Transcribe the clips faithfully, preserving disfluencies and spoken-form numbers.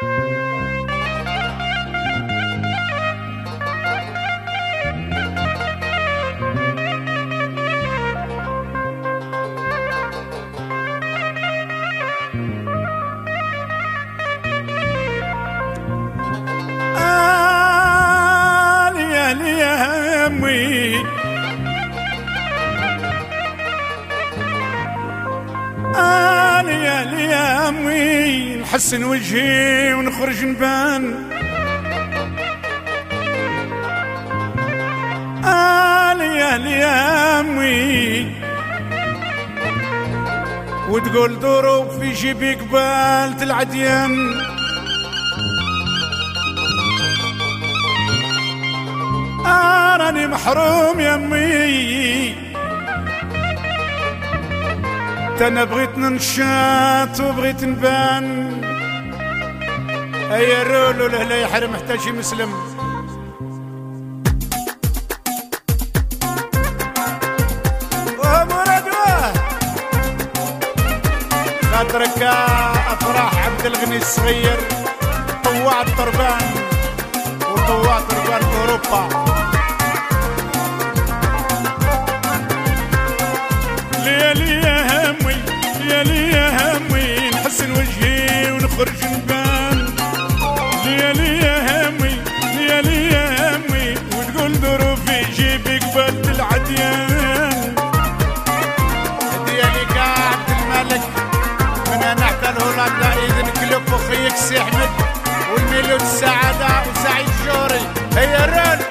أنا يا ليامي نحسن وجهي ونخرج نبان. أنا يا ليامي وتقول ضروب في جيبي قبالة العديان. راني محروم يمي انا بغيت ننشاط وبغيت نبان. اي الرول ولا لا يحرم محتاج مسلم. ومرادوه خاطرك افراح عبد الغني الصغير طوع الطربان وطوع طربان اوروبا. ليالي يا همي ليالي يا همي نحسن وجهي ونخرج نبان. ليالي يا همي ليالي يا همي وتقول ظروفي جيبي قبالة العديان. ديالي كا عبد الملك من انا حتى الهولندا اذن كلوب وخيك سي احمد والميلود السعاده وسعيد الجوري. هيا الرول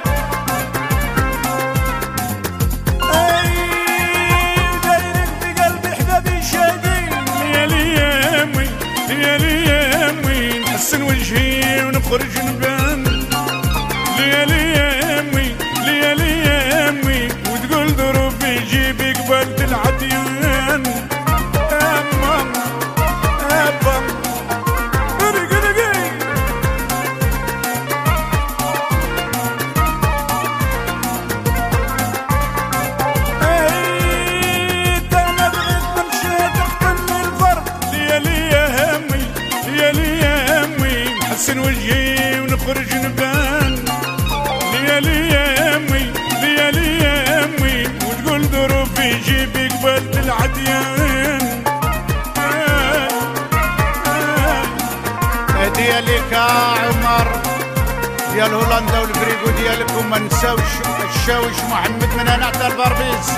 نحسن وجهي ونخرج نبان. ليالي يا امي ليالي يا امي وتقول ظروفي جيبي قبالة العديان. اما ابا رقي رقي ايت انا بغيت نمشي تحتني الفرق. ليالي يا امي ليالي نحسن وجهي ونخرج نبان. ليالي يا امي ليالي يا امي وتقول ظروفي جيبي قبالة العديان. ديالك عمر ديال هولندا والفريقو ديالكم ما نساوش الشاوش محمد من انا حتى البربيس.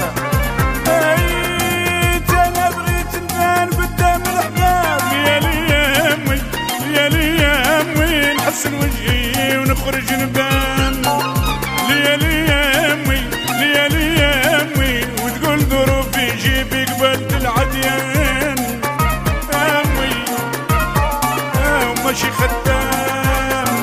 ايت انا بغيت نبان قدام الاحباب. ليالي يا امي ليالي يا امي نحسن وجهي ونخرج نبان. ليالي يا امي ليالي يا امي وتقول ظروفي جيبي قبالة العديان. امي وماشي خدام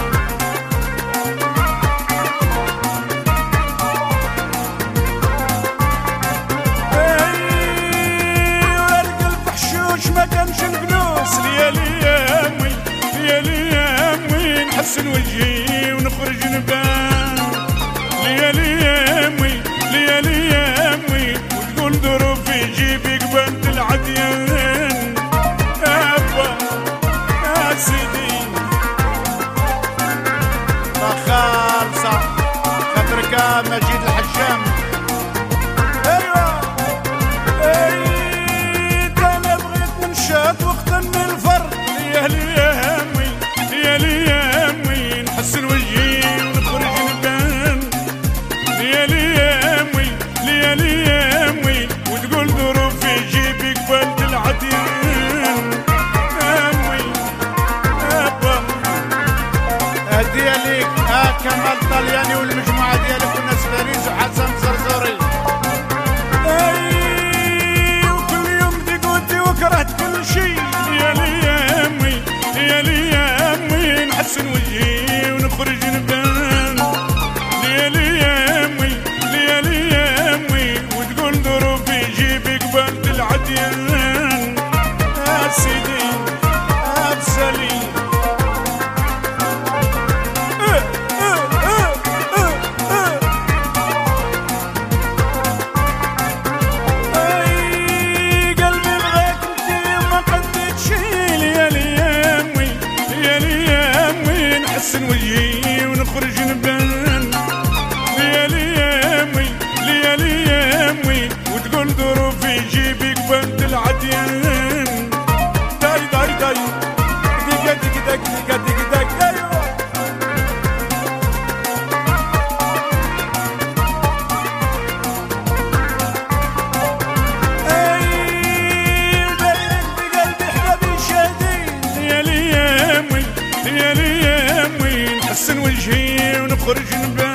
ورق الفحشوش ما كانش الفلوس. ليالي يا امي ليالي يا امي نحسن وجهي ونخرج نبان. ليالي يا امي ليالي يا امي وتقول ظروفي جيبي قبالة العديان. ابا يا سيدي ما خالصة خاطرك مجيد الحجام. ايوه ايت انا بغيت ننشاط واختني الفرق. ليالي يا همي ليالي يا همي نحسن وجهي ونخرج نبان. ليالي يا همي ليالي يا همي وتقول ظروفي جيبي قبالة العديان. همي ابا ديالك ها كمال طلياني والمجموعة ديالك وناس باريس وحسن زرزوري. اي وكل يوم ديقوتي وكرهت كل شي. ليالي يا همي ليالي يا همي نحسن وجهي ونخرج نبان. ليالي يا همي ليالي يا همي وتقول ظروفي جيبي قبالة العديان. يا سيدي ابسلي قلبي بغيت انتي ما قديت شي. ليالي يا همي ليالي نحسن وجهي ونخرج نبان. ليالي يامي ليالي يامي وتقول ظروفي جيبك بنت العديان. داي داي داي دقيقة دقيقة دقيقة دقيقة ايوه. ليالي يامي نحسن وجهي ونخرج نبان.